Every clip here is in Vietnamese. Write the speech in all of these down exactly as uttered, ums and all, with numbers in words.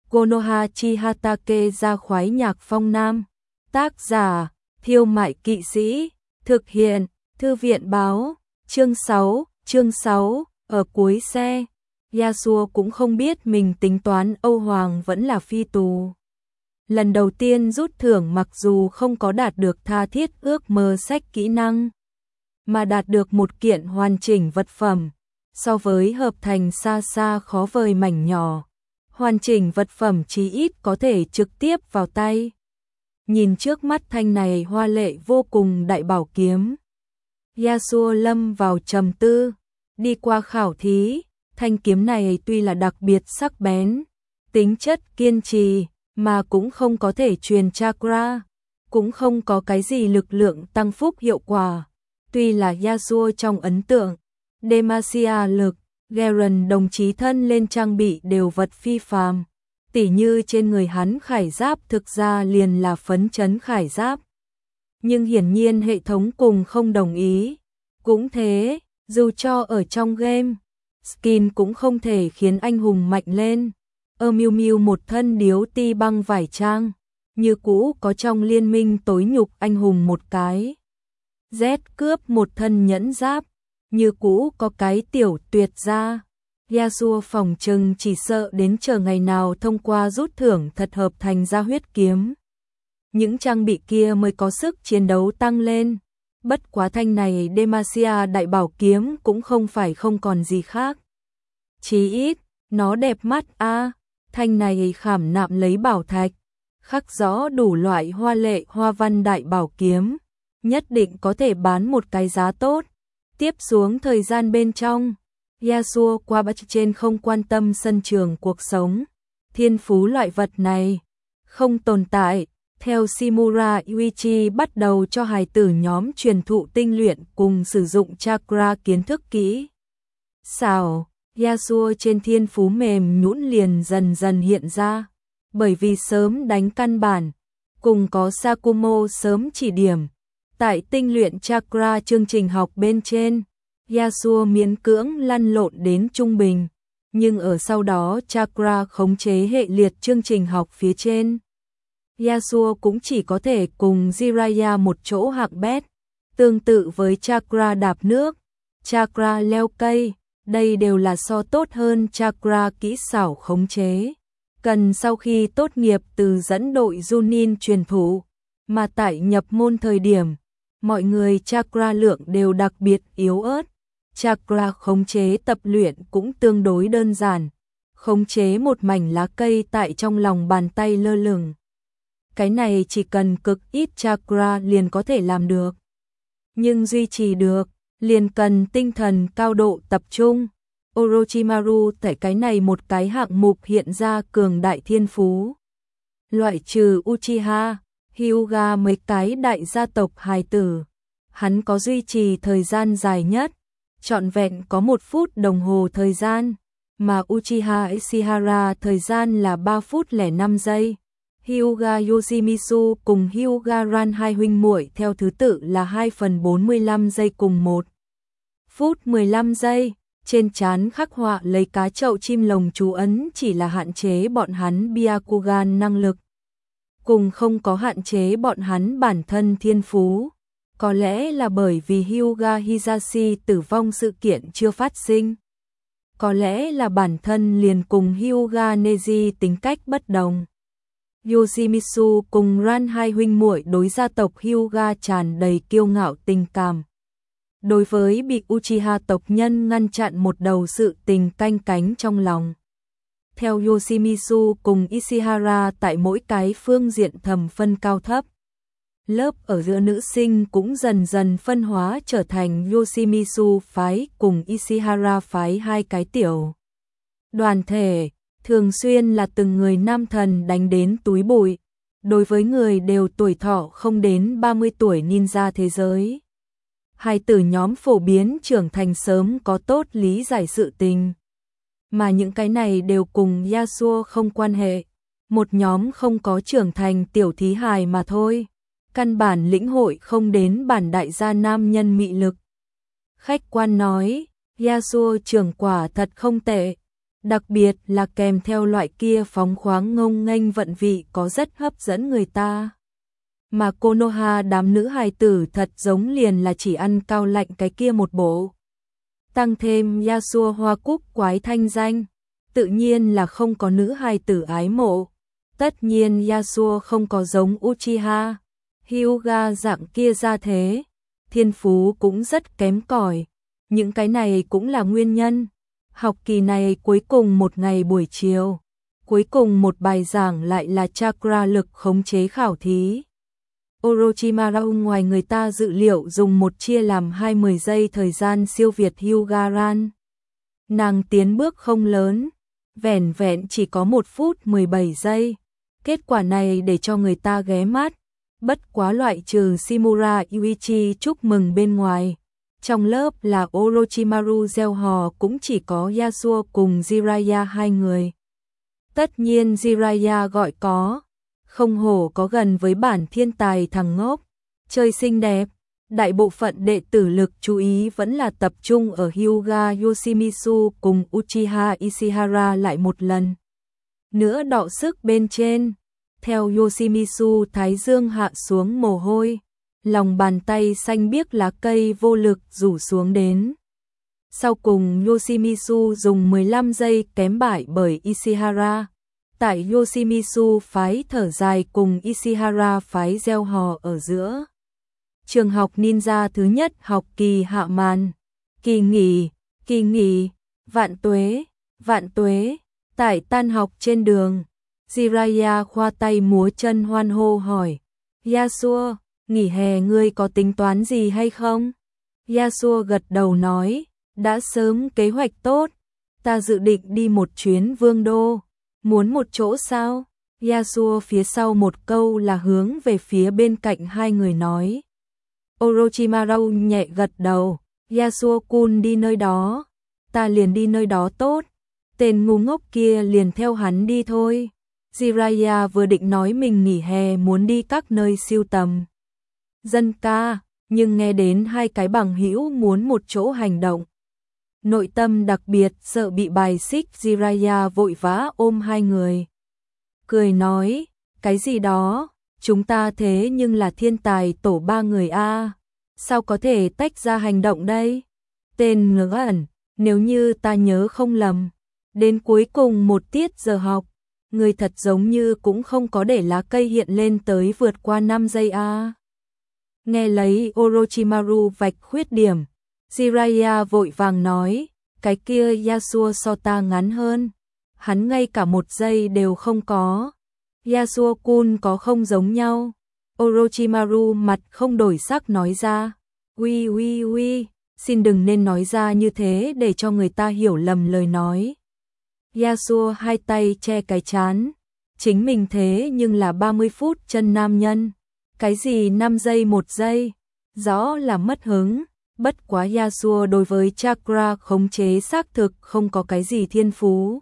Konoha Chihatake ra khoái nhạc phong nam. Tác giả, Thiêu Mại Kỵ Sĩ. Thực hiện, Thư viện báo. Chương sáu, chương sáu, ở cuối xe. Yasuo cũng không biết mình tính toán Âu Hoàng vẫn là phi tù. Lần đầu tiên rút thưởng mặc dù không có đạt được tha thiết ước mơ sách kỹ năng, mà đạt được một kiện hoàn chỉnh vật phẩm, so với hợp thành xa xa khó vời mảnh nhỏ. Hoàn chỉnh vật phẩm chí ít có thể trực tiếp vào tay. Nhìn trước mắt thanh này hoa lệ vô cùng đại bảo kiếm, Yasuo lâm vào trầm tư. Đi qua khảo thí, thanh kiếm này tuy là đặc biệt sắc bén, tính chất kiên trì, mà cũng không có thể truyền chakra, cũng không có cái gì lực lượng tăng phúc hiệu quả. Tuy là Yasuo trong ấn tượng, Demacia lực, Garen đồng chí thân lên trang bị đều vật phi phàm, tỉ như trên người hắn khải giáp thực ra liền là phấn chấn khải giáp. Nhưng hiển nhiên hệ thống cùng không đồng ý. Cũng thế, dù cho ở trong game, skin cũng không thể khiến anh hùng mạnh lên. Ở Miu Miu một thân điếu ti băng vải trang, như cũ có trong liên minh tối nhục anh hùng một cái. Z cướp một thân nhẫn giáp, như cũ có cái tiểu tuyệt gia. Yasuo phòng trừng chỉ sợ đến chờ ngày nào thông qua rút thưởng thật hợp thành ra huyết kiếm, những trang bị kia mới có sức chiến đấu tăng lên. Bất quá thanh này Demacia đại bảo kiếm cũng không phải không còn gì khác. Chí ít, nó đẹp mắt a. À, thanh này khảm nạm lấy bảo thạch, khắc rõ đủ loại hoa lệ hoa văn đại bảo kiếm, nhất định có thể bán một cái giá tốt. Tiếp xuống thời gian bên trong, Yasuo qua bắt trên không quan tâm sân trường cuộc sống. Thiên phú loại vật này không tồn tại. Theo Shimura Yuichi bắt đầu cho hài tử nhóm truyền thụ tinh luyện cùng sử dụng chakra kiến thức kỹ xảo, Yasuo trên thiên phú mềm nhũn liền dần dần hiện ra. Bởi vì sớm đánh căn bản, cùng có Sakumo sớm chỉ điểm, tại tinh luyện chakra chương trình học bên trên, Yasuo miễn cưỡng lăn lộn đến trung bình. Nhưng ở sau đó chakra khống chế hệ liệt chương trình học phía trên, Yasuo cũng chỉ có thể cùng Jiraiya một chỗ hạng bét. Tương tự với chakra đạp nước, chakra leo cây, đây đều là so tốt hơn chakra kỹ xảo khống chế, cần sau khi tốt nghiệp từ dẫn đội Junin truyền thụ. Mà tại nhập môn thời điểm, mọi người chakra lượng đều đặc biệt yếu ớt. Chakra khống chế tập luyện cũng tương đối đơn giản, khống chế một mảnh lá cây tại trong lòng bàn tay lơ lửng. Cái này chỉ cần cực ít chakra liền có thể làm được. Nhưng duy trì được, liền cần tinh thần cao độ tập trung. Orochimaru tại cái này một cái hạng mục hiện ra cường đại thiên phú. Loại trừ Uchiha, Hyuga mấy cái đại gia tộc hài tử, hắn có duy trì thời gian dài nhất, trọn vẹn có một phút đồng hồ thời gian, mà Uchiha Ishihara thời gian là ba phút lẻ năm giây. Hyuga Yoshimitsu cùng Hyuga Ran hai huynh muội theo thứ tự là hai phần bốn mươi lăm giây cùng một phút mười lăm giây. Trên trán khắc họa lấy cá chậu chim lồng chú ấn chỉ là hạn chế bọn hắn Byakugan năng lực, cùng không có hạn chế bọn hắn bản thân thiên phú. Có lẽ là bởi vì Hyuga Hisashi tử vong sự kiện chưa phát sinh. Có lẽ là bản thân liền cùng Hyuga Neji tính cách bất đồng. Yoshimitsu cùng Ran hai huynh muội đối gia tộc Hyuga tràn đầy kiêu ngạo tình cảm. Đối với bị Uchiha tộc nhân ngăn chặn một đầu sự tình canh cánh trong lòng. Theo Yoshimitsu cùng Ishihara tại mỗi cái phương diện thầm phân cao thấp. Lớp ở giữa nữ sinh cũng dần dần phân hóa trở thành Yoshimitsu phái cùng Ishihara phái hai cái tiểu đoàn thể, thường xuyên là từng người nam thần đánh đến túi bụi. Đối với người đều tuổi thọ không đến ba mươi tuổi ninja thế giới, hai tử nhóm phổ biến trưởng thành sớm có tốt lý giải sự tình. Mà những cái này đều cùng Yasuo không quan hệ. Một nhóm không có trưởng thành tiểu thí hài mà thôi. Căn bản lĩnh hội không đến bản đại gia nam nhân mị lực. Khách quan nói, Yasuo trưởng quả thật không tệ. đặc biệt là kèm theo loại kia phóng khoáng ngông nghênh vận vị có rất hấp dẫn người ta. Mà Konoha đám nữ hài tử thật giống liền là chỉ ăn cao lạnh cái kia một bộ. Tăng thêm Yasuo hoa cúc quái thanh danh, tự nhiên là không có nữ hài tử ái mộ. Tất nhiên Yasuo không có giống Uchiha Hyuga dạng kia ra thế, thiên phú cũng rất kém cỏi. Những cái này cũng là nguyên nhân. Học kỳ này cuối cùng một ngày buổi chiều, cuối cùng một bài giảng lại là chakra lực khống chế khảo thí. Orochimaru ngoài người ta dự liệu dùng một chia làm hai mươi giây thời gian siêu việt Hyugaran. Nàng tiến bước không lớn, vẻn vẹn chỉ có một phút mười bảy giây. Kết quả này để cho người ta ghé mắt, bất quá loại trừ Shimura Yuichi chúc mừng bên ngoài. Trong lớp là Orochimaru gieo hò cũng chỉ có Yasuo cùng Jiraiya hai người. Tất nhiên Jiraiya gọi có, không hổ có gần với bản thiên tài thằng ngốc, chơi xinh đẹp. Đại bộ phận đệ tử lực chú ý vẫn là tập trung ở Hyuga Yoshimitsu cùng Uchiha Ishihara lại một lần nữa đọ sức bên trên. Theo Yoshimitsu thái dương hạ xuống mồ hôi, lòng bàn tay xanh biếc lá cây vô lực rủ xuống đến. Sau cùng Yoshimitsu dùng mười lăm giây kém bại bởi Ishihara. Tại Yoshimitsu phái thở dài cùng Ishihara phái gieo hò ở giữa. Trường học ninja thứ nhất học kỳ hạ màn. Kỳ nghỉ, kỳ nghỉ, vạn tuế, vạn tuế. Tại tan học trên đường, Jiraiya khoa tay múa chân hoan hô hỏi. Yasuo, nghỉ hè ngươi có tính toán gì hay không? Yasuo gật đầu nói, đã sớm kế hoạch tốt. Ta dự định đi một chuyến vương đô. Muốn một chỗ sao? Yasuo phía sau một câu là hướng về phía bên cạnh hai người nói. Orochimaru nhẹ gật đầu. Yasuo-kun đi nơi đó, ta liền đi nơi đó tốt. Tên ngu ngốc kia liền theo hắn đi thôi. Jiraiya vừa định nói mình nghỉ hè muốn đi các nơi siêu tầm dân ca, nhưng nghe đến hai cái bằng hữu muốn một chỗ hành động. Nội tâm đặc biệt sợ bị bài xích, Jiraiya vội vã ôm hai người. Cười nói, cái gì đó, chúng ta thế nhưng là thiên tài tổ ba người a, sao có thể tách ra hành động đây? Tên ngớ ẩn, nếu như ta nhớ không lầm, đến cuối cùng một tiết giờ học, người thật giống như cũng không có để lá cây hiện lên tới vượt qua năm giây a. Nghe lấy Orochimaru vạch khuyết điểm, Jiraiya vội vàng nói, cái kia Yasuo so ta ngắn hơn, hắn ngay cả một giây đều không có. Yasuo-kun có không giống nhau. Orochimaru mặt không đổi sắc nói ra, uy uy uy, xin đừng nên nói ra như thế để cho người ta hiểu lầm lời nói. Yasuo hai tay che cái trán, chính mình thế nhưng là ba mươi phút chân nam nhân, cái gì năm giây một giây, rõ là mất hứng. Bất quá Yasuo đối với chakra khống chế xác thực không có cái gì thiên phú.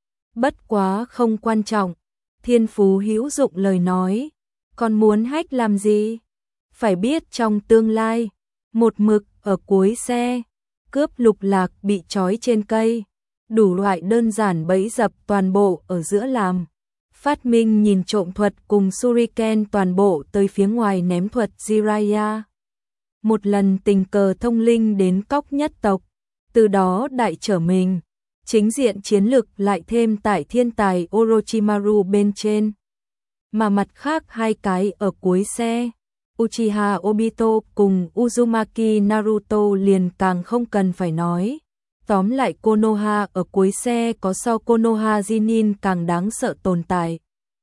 Bất quá không quan trọng, thiên phú hữu dụng lời nói, còn muốn hack làm gì? Phải biết trong tương lai, một mực ở cuối xe, cướp lục lạc bị trói trên cây, đủ loại đơn giản bẫy dập toàn bộ ở giữa làm. Phát minh nhìn trộm thuật cùng Shuriken toàn bộ tới phía ngoài ném thuật Jiraiya. Một lần tình cờ thông linh đến cóc nhất tộc, từ đó đại trở mình, chính diện chiến lực lại thêm tại thiên tài Orochimaru bên trên. Mà mặt khác hai cái ở cuối xe, Uchiha Obito cùng Uzumaki Naruto liền càng không cần phải nói. Tóm lại Konoha ở cuối xe có so Konoha Jinin càng đáng sợ tồn tại.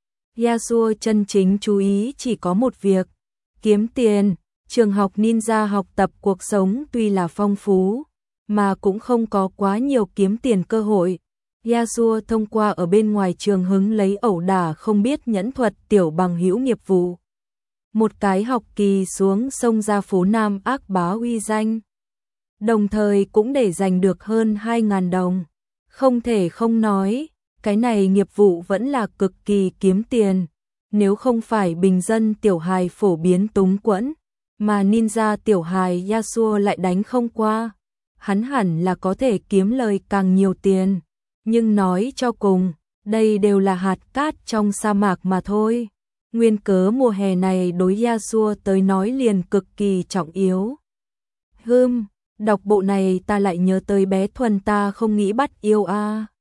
Yasuo chân chính chú ý chỉ có một việc, kiếm tiền. Trường học ninja học tập cuộc sống tuy là phong phú, mà cũng không có quá nhiều kiếm tiền cơ hội. Yasuo thông qua ở bên ngoài trường hứng lấy ẩu đả không biết nhẫn thuật tiểu bằng hữu nghiệp vụ. Một cái học kỳ xuống sông ra phố Nam ác bá uy danh. Đồng thời cũng để giành được hơn hai nghìn đồng. Không thể không nói, cái này nghiệp vụ vẫn là cực kỳ kiếm tiền. Nếu không phải bình dân tiểu hài phổ biến túng quẫn, mà ninja tiểu hài Yasuo lại đánh không qua, hắn hẳn là có thể kiếm lời càng nhiều tiền. nhưng nói cho cùng, đây đều là hạt cát trong sa mạc mà thôi. Nguyên cớ mùa hè này đối Yasuo tới nói liền cực kỳ trọng yếu. Hừm, đọc bộ này ta lại nhớ tới bé Thuần ta không nghĩ bắt yêu a. À.